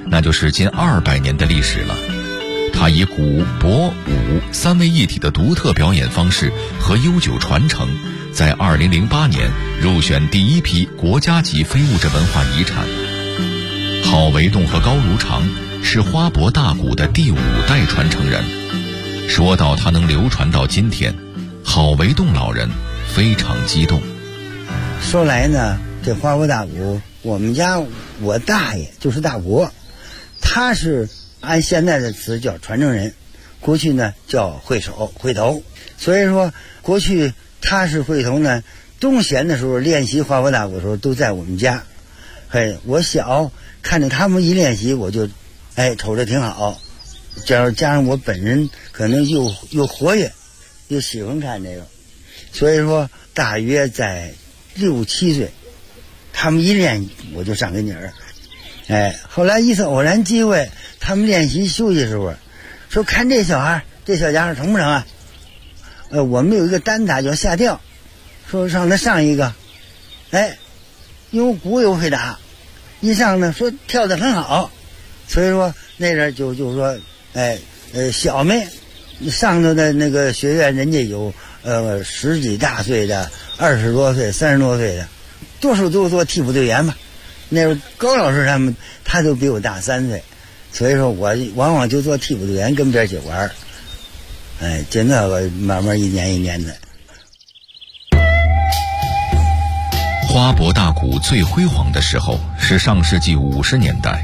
那就是近200年的历史了。它以古、博、武3位一体的独特表演方式和悠久传承，在2008年入选第1批国家级非物质文化遗产。郝维栋和高如常是花博大鼓的第5代传承人。说到它能流传到今天，郝维栋老人非常激动。 说来呢，这花博大鼓，我们家我大爷就是大伯，他是按现在的词叫传承人，过去呢叫会头。所以说过去他是会头呢，冬闲的时候练习花博大鼓的时候都在我们家。我小看着他们一练习，我就瞅着挺好，加上我本人可能又活跃，又喜欢看这个，所以说大约在6、7岁，他们一练我就上跟前儿。后来一次偶然机会，他们练习休息的时候说，看这小孩，这小家伙成不成啊？我们有一个单打叫下吊，说让他上一个，因为鼓又会打，一上呢说跳得很好，所以说那阵就说小妹上头的那个学院，人家有10几大岁的，20多岁、30多岁的，多数都做替补队员嘛。那时候高老师他都比我大3岁，所以说我往往就做替补队员跟边儿去玩。就那个慢慢一年一年的。 花博大鼓最辉煌的时候是上世纪50年代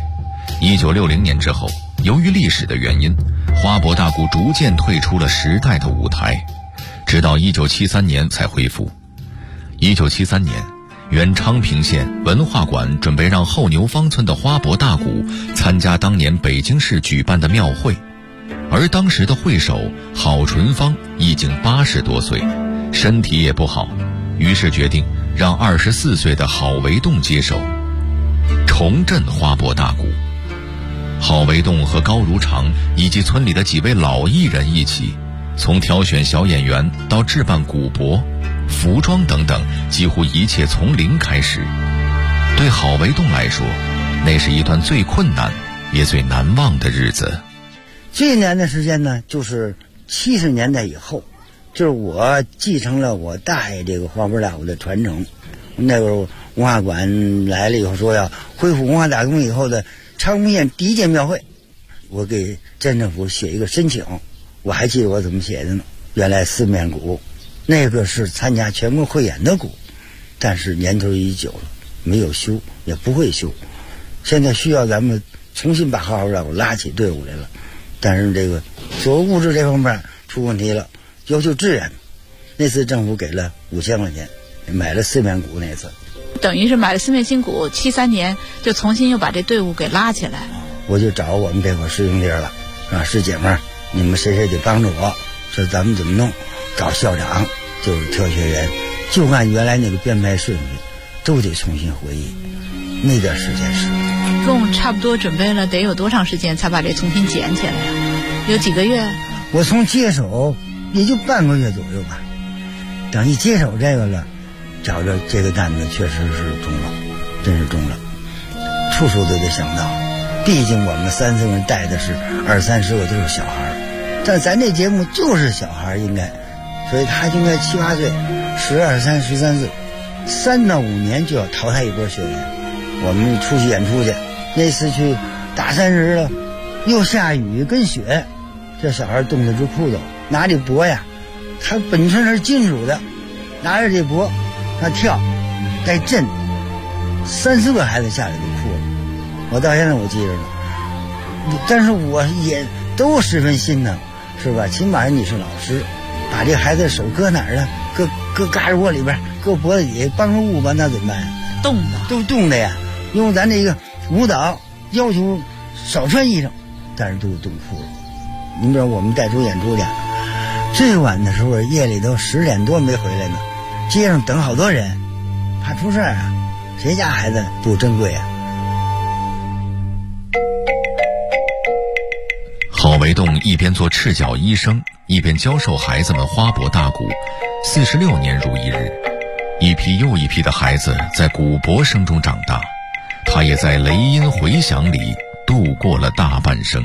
，1960年之后，由于历史的原因，花博大鼓逐渐退出了时代的舞台，直到1973年才恢复。1973年，原昌平县文化馆准备让后牛坊村的花博大鼓参加当年北京市举办的庙会，而当时的会首郝纯芳已经80多岁，身体也不好，于是决定让24岁的郝维栋接手，重振花博大鼓。郝维栋和高如常以及村里的几位老艺人一起，从挑选小演员到置办鼓帛、服装等等，几乎一切从零开始。对郝维栋来说，那是一段最困难也最难忘的日子。 最难的时间呢，就是70年代以后，就是我继承了我大爷这个花博大鼓的传承。那个文化馆来了以后，说要恢复文化大革命以后的昌平县第1届庙会，我给镇政府写一个申请，我还记得我怎么写的呢。原来4面鼓，那个是参加全国汇演的鼓，但是年头已久了，没有修，也不会修。现在需要咱们重新把花博大鼓拉起队伍来了，但是这个所谓物质这方面出问题了，要求支援。那次政府给了5000块钱，买了4面鼓。那次等于是买了4面新鼓，73年就重新又把这队伍给拉起来。 我就找我们这块师兄弟了，师姐们，你们谁得帮着我，说咱们怎么弄。找校长，就是挑学员，就按原来那个编排顺序，都得重新回忆。那段时间是一共差不多准备了得有多长时间才把这重新捡起来呀？有几个月？ 我从接手也就半个月左右吧。等一接手这个了，找着这个担子确实是重了，真是重了，处处都得想到。毕竟我们3、4个人带的是20、30个都是小孩，但咱这节目就是小孩应该，所以他应该7、8岁，12、13岁，3到5年就要淘汰一波学员。我们出去演出去，那次去大30了，又下雨跟雪，这小孩冻得直哭抖，拿这钵呀，他本身是金属的，拿着这钵他跳带震，3、4个孩子下来就哭了，我到现在我记着呢。但是我也都十分心疼，是吧？起码你是老师，把这孩子手搁哪儿呢？搁嘎吱窝里边，搁脖子底下帮着捂吧，那怎么办呀？ 冻的， 都冻的呀。因为咱这个舞蹈要求少穿衣裳，但是都冻哭了。你比如我们带出演出去，最晚的时候夜里都10点多没回来呢，街上等好多人，怕出事啊。谁家孩子不珍贵啊？ 郝维栋一边做赤脚医生，一边教授孩子们花博大鼓，46年如一日，一批又一批的孩子在鼓帛声中长大，他也在雷音回响里度过了大半生。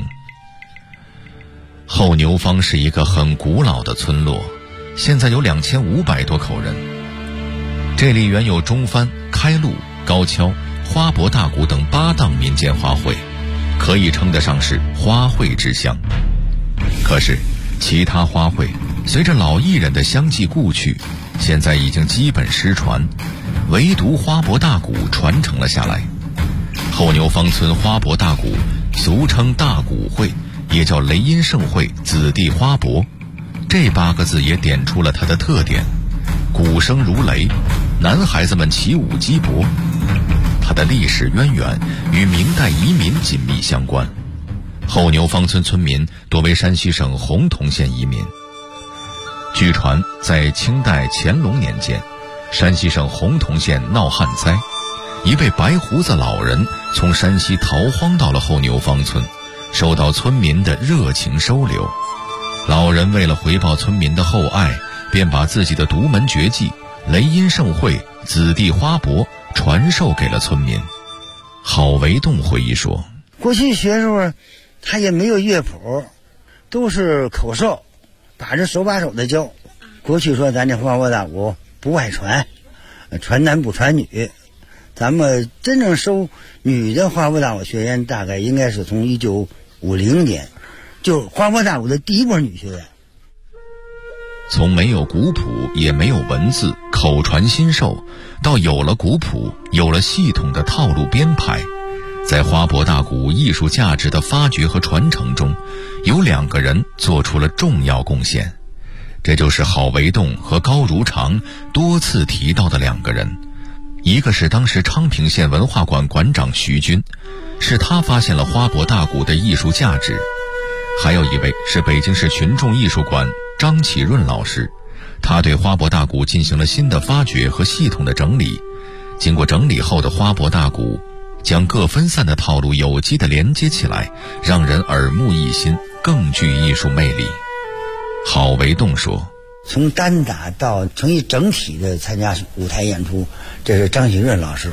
后牛坊是一个很古老的村落，现在有2500多口人。这里原有中番、开路、高跷、花博大鼓等8档民间花卉，可以称得上是花卉之乡。可是其他花卉随着老艺人的相继故去，现在已经基本失传，唯独花博大鼓传承了下来。后牛坊村花博大鼓俗称大鼓会，也叫雷音盛会子弟花博，这8个字也点出了它的特点：鼓声如雷，男孩子们起舞击搏。它的历史渊源与明代移民紧密相关。后牛坊村村民多为山西省洪洞县移民。据传在清代乾隆年间，山西省洪洞县闹旱灾，一位白胡子老人从山西逃荒到了后牛坊村，受到村民的热情收留。老人为了回报村民的厚爱，便把自己的独门绝技雷音盛会子弟花博传授给了村民。郝维栋回忆说， 过去学时候他也没有乐谱，都是口授，把着手把手的教。过去说咱这花博大鼓不外传，传男不传女，咱们真正收女的花博大鼓学员大概应该是从1950年，就花博大鼓的第一波女学员。 从没有鼓谱也没有文字，口传心授，到有了鼓谱，有了系统的套路编排。在花博大鼓艺术价值的发掘和传承中，有2个人做出了重要贡献，这就是郝维栋和高如常多次提到的2个人。一个是当时昌平县文化馆馆长徐军，是他发现了花博大鼓的艺术价值；还有一位是北京市群众艺术馆张启润老师，他对花博大鼓进行了新的发掘和系统的整理。经过整理后的花博大鼓将各分散的套路有机地连接起来，让人耳目一新，更具艺术魅力。郝维栋说， 从单打到成一整体的参加舞台演出，这是张启润老师。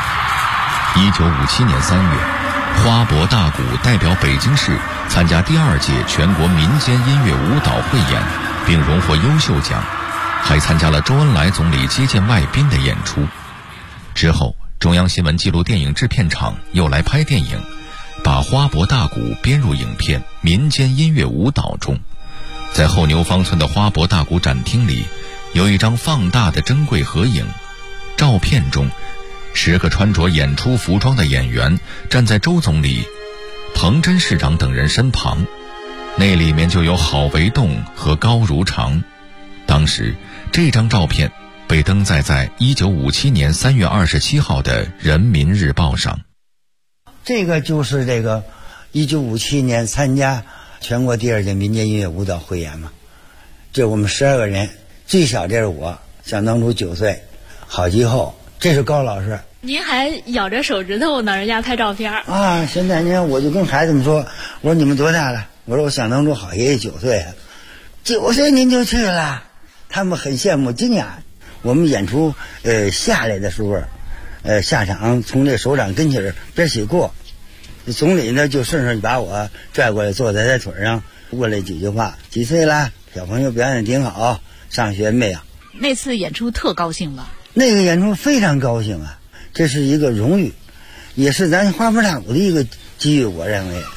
1957年3月，花博大鼓代表北京市参加第2届全国民间音乐舞蹈汇演，并荣获优秀奖，还参加了周恩来总理接见外宾的演出。之后中央新闻纪录电影制片厂又来拍电影，把花博大鼓编入影片《民间音乐舞蹈》中。在后牛坊村的花博大鼓展厅里，有一张放大的珍贵合影，照片中10个穿着演出服装的演员站在周总理、彭真市长等人身旁，那里面就有郝维栋和高如常。当时这张照片被登载在1957年3月27号的《人民日报》上。 这个就是这个1957年参加全国第2届民间音乐舞蹈汇演嘛。这我们12个人，最小这是我，相当初9岁，郝吉后，这是高老师。 您还咬着手指头呢，人家拍照片啊！现在你看，我就跟孩子们说，我说你们多大了？我说我想当初郝爷爷9岁啊，9岁您就去了，他们很羡慕惊讶。我们演出下来的时候，下场从这首长跟前边起过，总理呢就顺手把我拽过来，坐在他腿上，过来几句话：几岁了？小朋友表演挺好，上学没有？ 那次演出特高兴吧？ 那个演出非常高兴啊，这是一个荣誉，也是咱花博大鼓的一个机遇，我认为。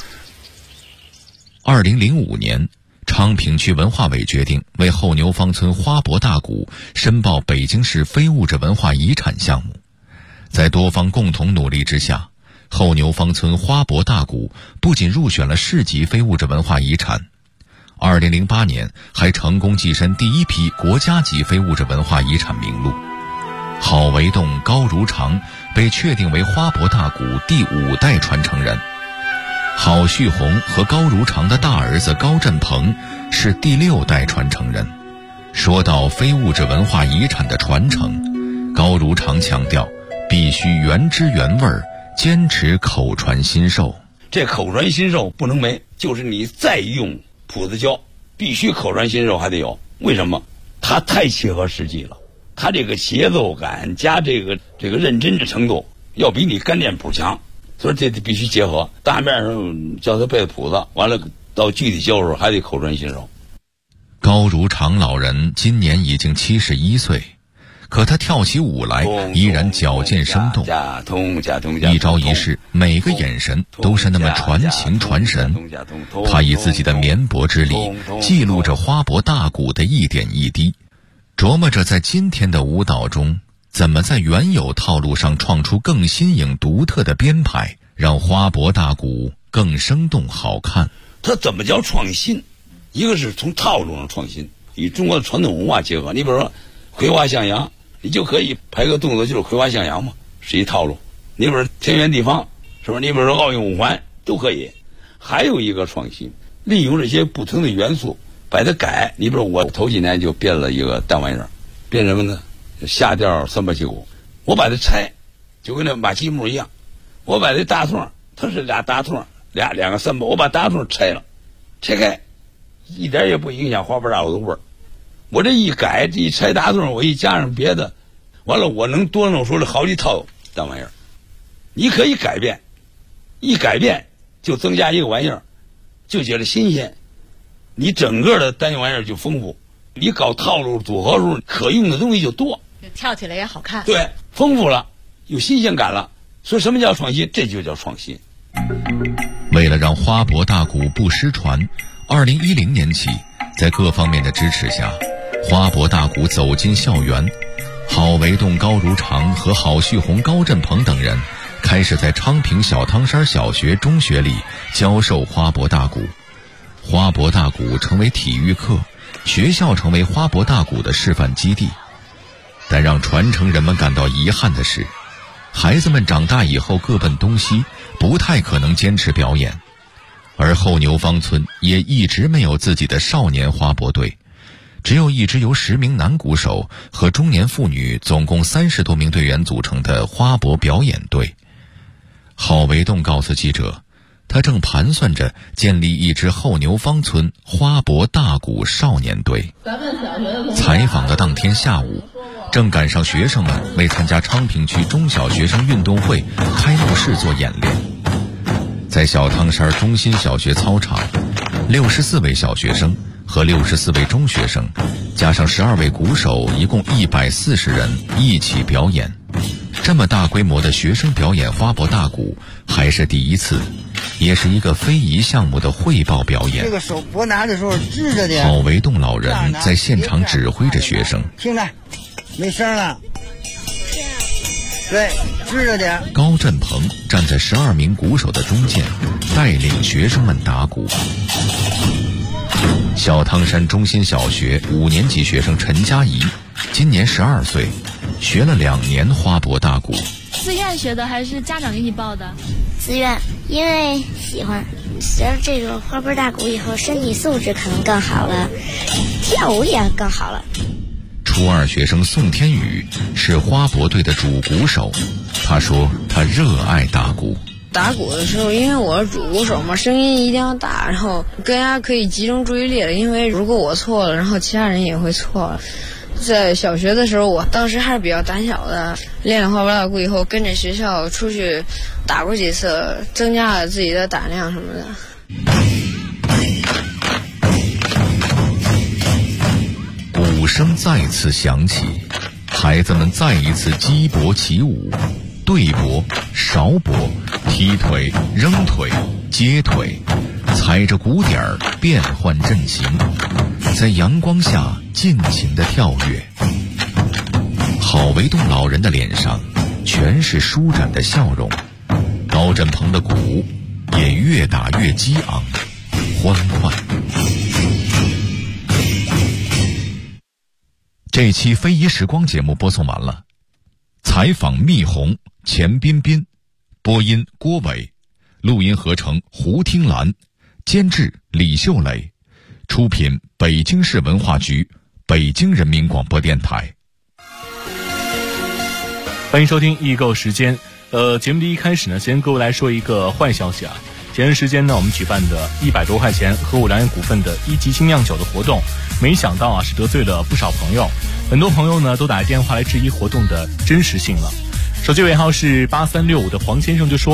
2005年，昌平区文化委决定为后牛坊村花博大鼓申报北京市非物质文化遗产项目。在多方共同努力之下，后牛坊村花博大鼓不仅入选了市级非物质文化遗产，2008年还成功跻身第1批国家级非物质文化遗产名录。郝维栋、高如常被确定为花博大鼓第5代传承人。郝旭红和高如常的大儿子高振鹏是第6代传承人。说到非物质文化遗产的传承，高如常强调必须原汁原味，坚持口传心授。 这口传心授不能没，就是你再用谱子教，必须口传心授还得有。为什么？它太切合实际了，它这个节奏感加这个认真的程度要比你干练谱强。 所以这必须结合。大面上教他背谱子，完了到具体教的时候还得口传心授。 高如常老人今年已经71岁，可他跳起舞来依然矫健生动，一招一式，每个眼神都是那么传情传神。他以自己的绵薄之力记录着花博大鼓的一点一滴，琢磨着在今天的舞蹈中怎么在原有套路上创出更新颖独特的编排，让花博大鼓更生动好看。 它怎么叫创新？一个是从套路上创新，与中国的传统文化结合。你比如说葵花向阳，你就可以排个动作就是葵花向阳嘛，是一套路。你比如说天圆地方，是不是？你比如说奥运五环都可以。还有一个创新，利用这些不同的元素把它改。你比如我头几年就编了一个单玩意儿，编什么呢？下调三八七鼓，我把它拆，就跟那马蹄木一样。我把这大痛，它是俩大痛，两个三八，我把大痛拆了，拆开，一点也不影响花博大鼓的味儿。我这一改，这一拆大洞，我一加上别的，完了我能多弄出来好几套单玩意儿。你可以改变，一改变就增加一个玩意儿，就觉得新鲜，你整个的单玩意儿就丰富。你搞套路组合时候，可用的东西就多， 跳起来也好看。 对，丰富了，有新鲜感了。所以什么叫创新？这就叫创新。 为了让花博大鼓不失传，2010年起，在各方面的支持下，花博大鼓走进校园，郝维栋、高如常和郝旭红、高振鹏等人开始在昌平小汤山小学、中学里教授花博大鼓。花博大鼓成为体育课，学校成为花博大鼓的示范基地。但让传承人们感到遗憾的是，孩子们长大以后各奔东西，不太可能坚持表演。而后牛坊村也一直没有自己的少年花博队，只有一支由10名男鼓手和中年妇女总共30多名队员组成的花博表演队。郝维栋告诉记者，他正盘算着建立一支后牛坊村花博大鼓少年队。采访的当天下午，正赶上学生们为参加昌平区中小学生运动会开幕式做演练。在小汤山中心小学操场，64位小学生和64位中学生加上12位鼓手，一共140人一起表演。这么大规模的学生表演花博大鼓还是第一次，也是一个非遗项目的汇报表演。 这个手拨拿的时候支着点。 郝维栋老人在现场指挥着学生。 听着，没声了。对，支着点。 高振鹏站在12名鼓手的中间，带领学生们打鼓。小汤山中心小学5年级学生陈佳怡今年12岁，学了2年花博大鼓。 自愿学的还是家长给你报的？ 自愿，因为喜欢。学了这个花博大鼓以后，身体素质可能更好了，跳舞也更好了。 初2学生宋天宇是花博队的主鼓手，他说他热爱打鼓。 打鼓的时候，因为我是主鼓手嘛，声音一定要大，然后更加可以集中注意力了。因为如果我错了，然后其他人也会错了。在小学的时候，我当时还是比较胆小的，练了花博大鼓以后，跟着学校出去打过几次，增加了自己的胆量什么的。 鼓声再次响起，孩子们再一次击搏起舞，对搏、勺搏、踢腿、扔腿、接腿，踩着鼓点儿变换阵型，在阳光下尽情地跳跃。郝维栋老人的脸上全是舒展的笑容，高振鹏的鼓也越打越激昂欢快。这期非遗时光节目播送完了，采访蜜红、钱彬彬，播音郭伟，录音合成胡听兰，监制李秀磊，出品北京市文化局、北京人民广播电台。 欢迎收听易购时间。节目的一开始呢，先各位来说一个坏消息啊。前段时间呢，我们举办的100多块钱和五粮液股份的1级精酿酒的活动，没想到啊是得罪了不少朋友，很多朋友呢都打电话来质疑活动的真实性了。手机尾号是8365的黄先生就说了，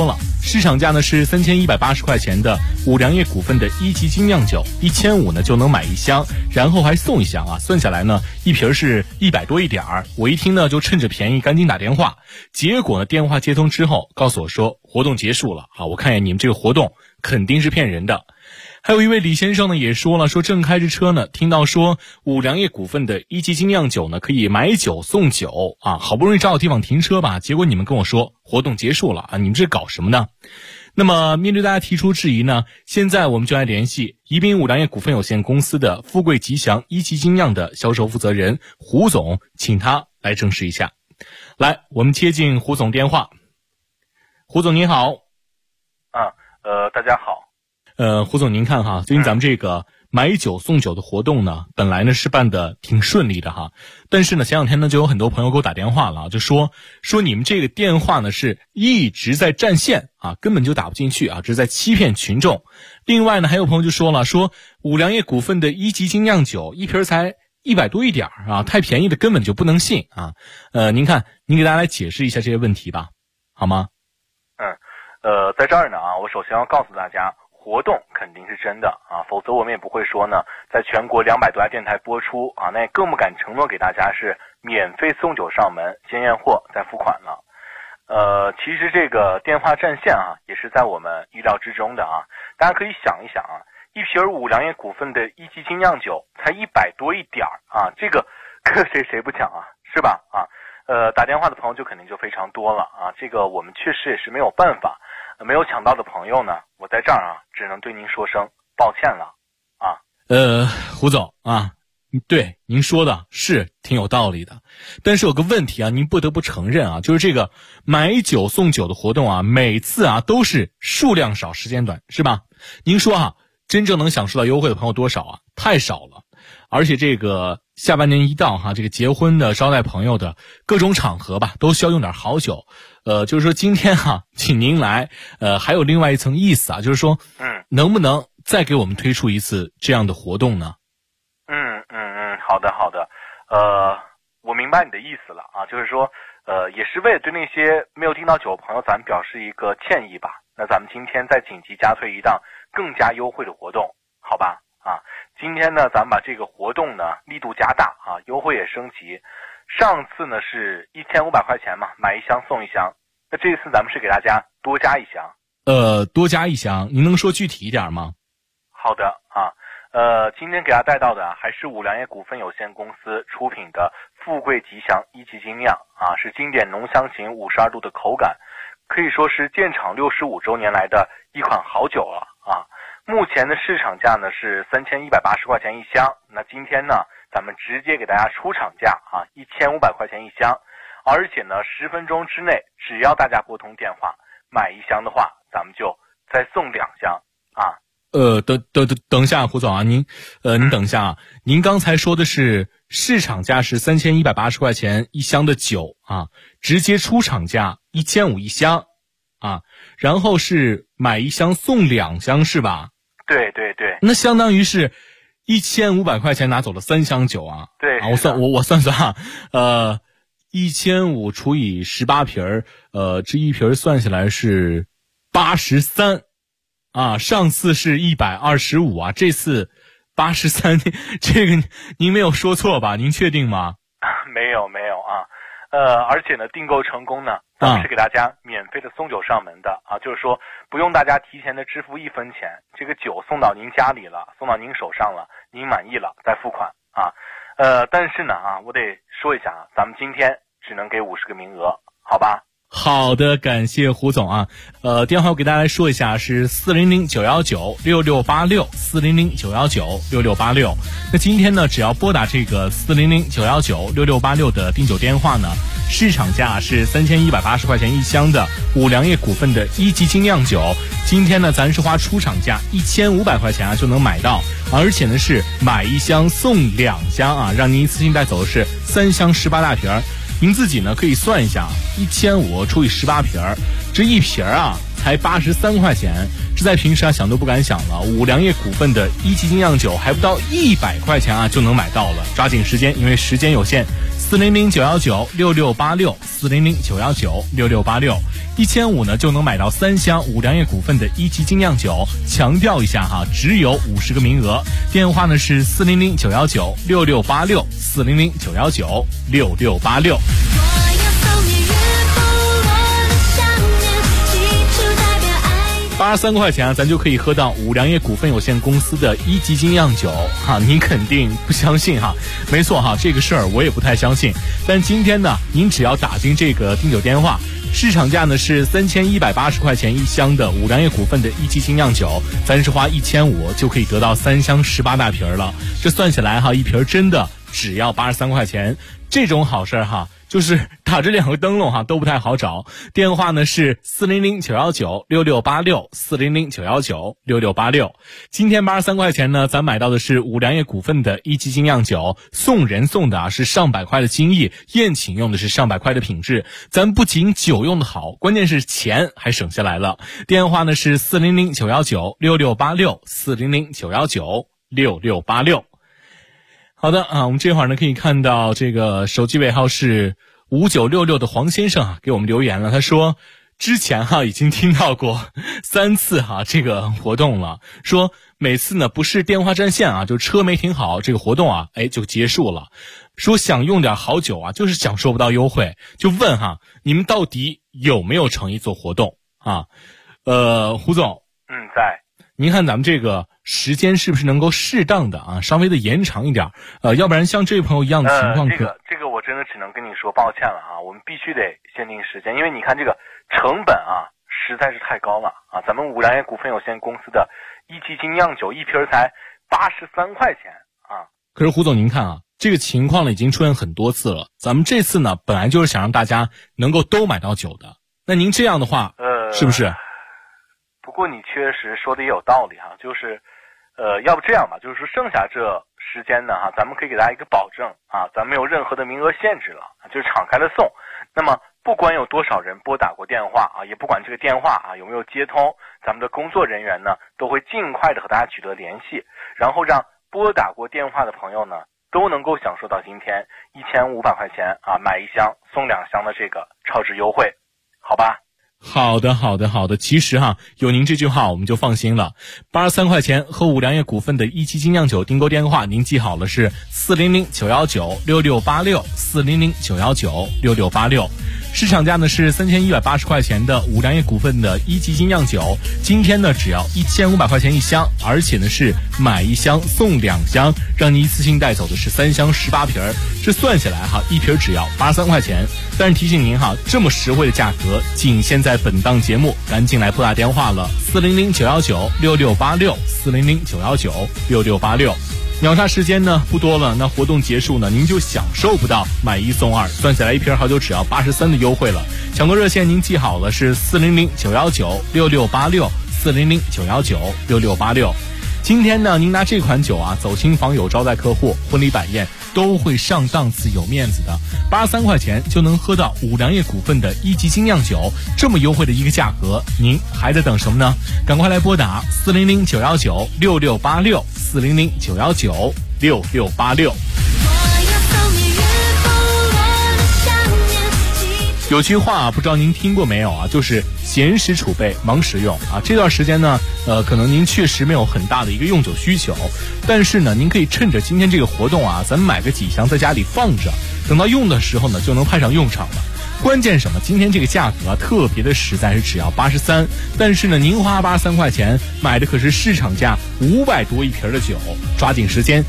市场价呢是3180块钱的五粮液股份的一级精酿酒，1500呢就能买1箱，然后还送1箱啊，算下来呢一瓶是100多一点儿。我一听呢就趁着便宜赶紧打电话，结果呢电话接通之后告诉我说活动结束了啊，我看见你们这个活动肯定是骗人的。还有一位李先生呢也说了，说正开着车呢，听到说五粮液股份的一级精酿酒呢可以买酒送酒啊，好不容易找到地方停车吧，结果你们跟我说活动结束了啊，你们这搞什么呢？那么面对大家提出质疑呢，现在我们就来联系宜宾五粮液股份有限公司的富贵吉祥一级精酿的销售负责人胡总，请他来证实一下。来，我们接进胡总电话。胡总您好。 大家好。 胡总您看哈，最近咱们这个买酒送酒的活动呢，本来呢是办的挺顺利的哈，但是呢前两天呢就有很多朋友给我打电话了，就说你们这个电话呢是一直在占线啊，根本就打不进去啊，这是在欺骗群众。另外呢还有朋友就说了，说五粮液股份的一级精酿酒一瓶才100多一点啊，太便宜的根本就不能信啊。您看您给大家来解释一下这些问题吧，好吗？ 在这儿呢啊，我首先要告诉大家，活动肯定是真的啊，否则我们也不会说呢，在全国200多家电台播出啊，那也更不敢承诺给大家是免费送酒上门，先验货再付款了。其实这个电话占线啊，也是在我们意料之中的啊。大家可以想一想啊，一瓶五粮液股份的一级精酿酒才100多一点啊，这个谁不抢啊，是吧？啊，打电话的朋友就肯定就非常多了啊，这个我们确实也是没有办法。没有抢到的朋友呢，我在这儿啊，只能对您说声抱歉了啊。 胡总啊，对您说的是挺有道理的，但是有个问题啊，您不得不承认啊，就是这个买酒送酒的活动啊，每次啊都是数量少时间短，是吧？您说啊，真正能享受到优惠的朋友多少啊？太少了。而且这个下半年一到哈，这个结婚的、招待朋友的各种场合吧，都需要用点好酒。就是说今天哈，请您来，还有另外一层意思啊，就是说，能不能再给我们推出一次这样的活动呢？ 好的，我明白你的意思了啊，就是说，也是为了对那些没有订到酒的朋友，咱们表示一个歉意吧。那咱们今天再紧急加推一档更加优惠的活动，好吧？啊，今天呢，咱们把这个活动呢力度加大啊，优惠也升级。上次呢是1500块钱嘛，买1箱送1箱。那这一次咱们是给大家多加1箱。 多加1箱，您能说具体一点吗？ 好的啊，今天给大家带到的还是五粮液股份有限公司出品的富贵吉祥一级精酿啊，是经典浓香型52度的口感，可以说是建厂65周年来的一款好酒了啊。目前的市场价呢是3180块钱1箱，那今天呢咱们直接给大家出厂价啊，1500块钱1箱，而且呢10分钟之内，只要大家拨通电话买1箱的话，咱们就再送2箱啊。 等一下，胡总啊，您等一下啊，您刚才说的是市场价是3180块钱1箱的酒啊，直接出厂价1500 1箱啊，然后是买1箱送2箱是吧？ 对， 那相当于是1500块钱拿走了3箱酒啊。 对啊，我算啊，1500除以18瓶这一瓶算下来是83啊，上次是125啊，这次83，这个您没有说错吧？您确定吗？ 没有啊。而且呢，订购成功呢，咱们是给大家免费的送酒上门的啊，就是说不用大家提前的支付1分钱，这个酒送到您家里了，送到您手上了，您满意了再付款啊。但是呢啊，我得说一下啊，咱们今天只能给50个名额，好吧？ 好的，感谢胡总啊。电话我给大家来说一下，是400-919-6686，400-919-6686。那今天呢，只要拨打这个400-919-6686的订酒电话呢，市场价是3180块钱1箱的五粮液股份的一级精酿酒，今天呢，咱是花出厂价1500块钱啊就能买到，而且呢是买1箱送2箱啊，让您一次性带走的是3箱18大瓶。您自己呢可以算一下，1500除以18瓶，这一瓶啊才83块钱，这在平时啊想都不敢想了。五粮液股份的一级精酿酒还不到100块钱啊就能买到了，抓紧时间，因为时间有限。 ，400-919-6686，400-919-6686，1500呢就能买到3箱五粮液股份的一级精酿酒。强调一下哈，只有50个名额。电话呢是400-919-6686，400-919-6686。83块钱啊，咱就可以喝到五粮液股份有限公司的一级精酿酒哈，您肯定不相信哈？没错哈，这个事儿我也不太相信。但今天呢，您只要打进这个订酒电话，市场价呢是3180块钱一箱的五粮液股份的一级精酿酒，咱是花1500就可以得到3箱18大瓶了。这算起来哈，一瓶真的只要83块钱，这种好事哈。就是打着2个灯笼哈都不太好找。电话呢是400-919-6686，400-919-6686。今天83块钱呢，咱买到的是五粮液股份的一级精酿酒，送人送的是上百块的精益，宴请用的是上百块的品质。咱不仅酒用的好，关键是钱还省下来了。电话呢是400-919-6686，400-919-6686。好的啊，我们这会儿呢可以看到这个手机尾号是5966的黄先生啊给我们留言了，他说之前哈已经听到过3次哈这个活动了，说每次呢不是电话占线啊，就车没停好，这个活动啊就结束了。说想用点好酒啊，就是享受不到优惠，就问哈你们到底有没有诚意做活动啊？胡总， 在。 您看咱们这个时间是不是能够适当的啊，稍微的延长一点？要不然像这位朋友一样的情况， 这个我真的只能跟你说抱歉了啊，我们必须得限定时间，因为你看这个成本啊实在是太高了啊。咱们五粮液股份有限公司的一级精酿酒一瓶才83块钱啊。 可是胡总您看啊，这个情况呢已经出现很多次了，咱们这次呢本来就是想让大家能够都买到酒的，那您这样的话是不是？ 不过你确实说的也有道理哈，就是要不这样吧，就是说剩下这时间呢哈，咱们可以给大家一个保证啊，咱没有任何的名额限制了，就是敞开了送。那么不管有多少人拨打过电话啊，也不管这个电话啊有没有接通，咱们的工作人员呢都会尽快的和大家取得联系，然后让拨打过电话的朋友呢都能够享受到今天1500块钱啊买1箱送2箱的这个超值优惠，好吧？ 好的，其实哈，有您这句话我们就放心了。83块钱和五粮液股份的一级精酿酒订购电话，您记好了是400-919-6686，400-919-6686。市场价呢是3180块钱的五粮液股份的一级精酿酒，今天呢只要1500块钱一箱，而且呢是买1箱送2箱，让您一次性带走的是3箱18瓶，这算下来哈，一瓶只要83块钱。但是提醒您哈，这么实惠的价格仅限在本档节目，赶紧来拨打电话了，400-919-6686，400-919-6686。秒杀时间呢不多了，那活动结束呢，您就享受不到买1送2，算下来一瓶好酒只要83的优惠了。抢购热线您记好了是400-919-6686，400-919-6686。今天呢，您拿这款酒啊走亲访友、招待客户、婚礼摆宴都会上档次、有面子的。83块钱就能喝到五粮液股份的一级精酿酒，这么优惠的一个价格，您还在等什么呢？赶快来拨打400-919-6686，400-919-6686。有句话不知道您听过没有啊，就是闲时储备，忙时用啊。这段时间呢，可能您确实没有很大的一个用酒需求，但是呢，您可以趁着今天这个活动啊，咱们买个几箱在家里放着，等到用的时候呢，就能派上用场了。关键什么？今天这个价格啊，特别的实在，是只要83，但是呢，您花83块钱买的可是市场价500多一瓶的酒，抓紧时间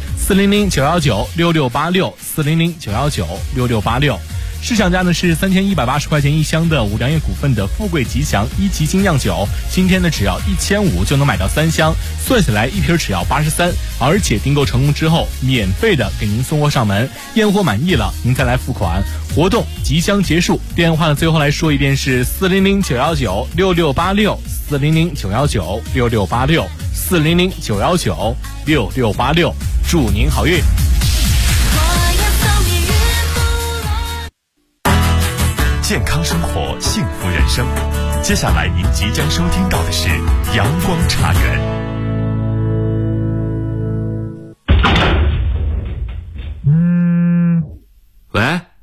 ，400-919-6686，400-919-6686。市场价呢是3180块钱一箱的五粮液股份的富贵吉祥一级精酿酒，今天呢只要1500就能买到3箱，算下来一瓶只要83，而且订购成功之后免费的给您送货上门，验货满意了您再来付款。活动即将结束，电话呢最后来说一遍是400-919-6686，400-919-6686，400-919-6686，祝您好运。 健康生活，幸福人生。接下来您即将收听到的是阳光茶园。 喂，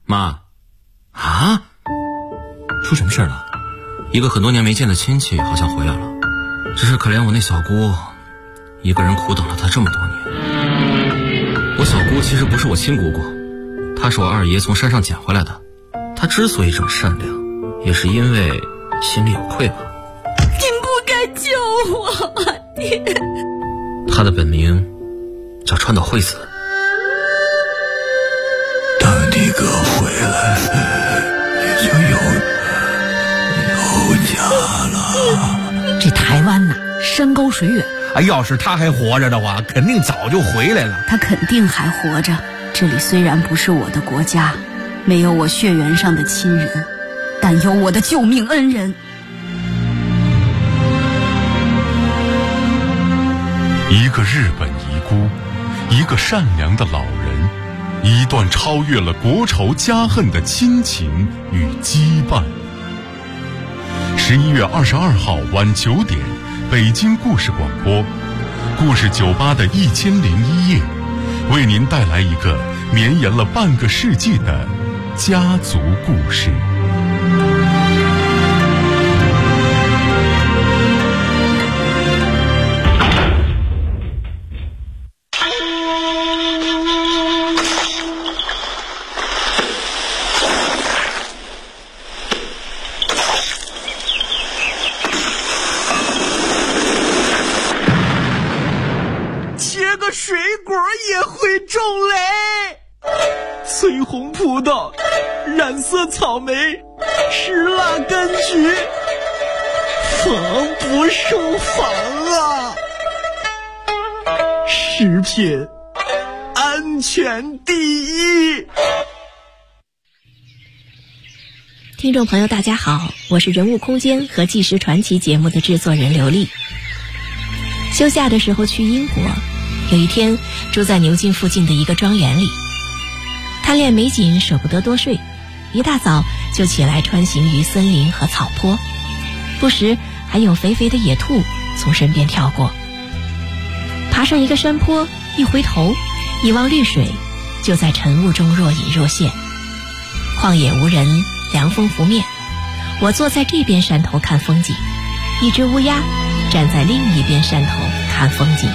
一个很多年没见的亲戚好像回来了，只是可怜我那小姑一个人苦等了他这么多年。我小姑其实不是我亲姑姑，她是我二爷从山上捡回来的。她之所以这么善良，也是因为心里有愧吧。 您不该救我，爹。 她的本名叫川岛惠子。 等你哥回来，你就有家了。 这台湾呐，山高水远。 要是他还活着的话，肯定早就回来了。 他肯定还活着。这里虽然不是我的国家，没有我血缘上的亲人，但有我的救命恩人。 一个日本遗孤，一个善良的老人，一段超越了国仇家恨的亲情与羁绊。11月22号晚9点，北京故事广播，故事酒吧的1001夜，为您带来一个绵延了半个世纪的家族故事。 水果也会种雷，翠红葡萄，染色草莓，石蜡柑橘，防不胜防啊！食品安全第一。 听众朋友大家好，我是人物空间和纪实传奇节目的制作人刘丽。休假的时候去英国，有一天住在牛津附近的一个庄园里，贪恋美景舍不得多睡，一大早就起来穿行于森林和草坡，不时还有肥肥的野兔从身边跳过。爬上一个山坡，一回头一望绿水，就在晨雾中若隐若现。旷野无人，凉风拂面，我坐在这边山头看风景，一只乌鸦站在另一边山头看风景。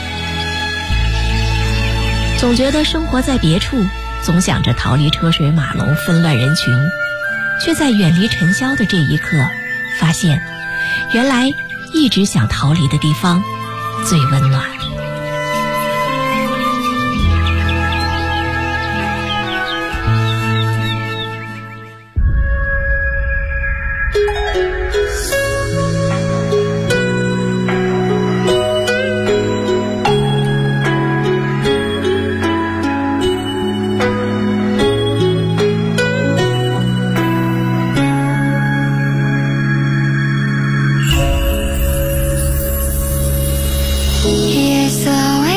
总觉得生活在别处，总想着逃离车水马龙纷乱人群，却在远离尘嚣的这一刻发现，原来一直想逃离的地方最温暖。 Here's the way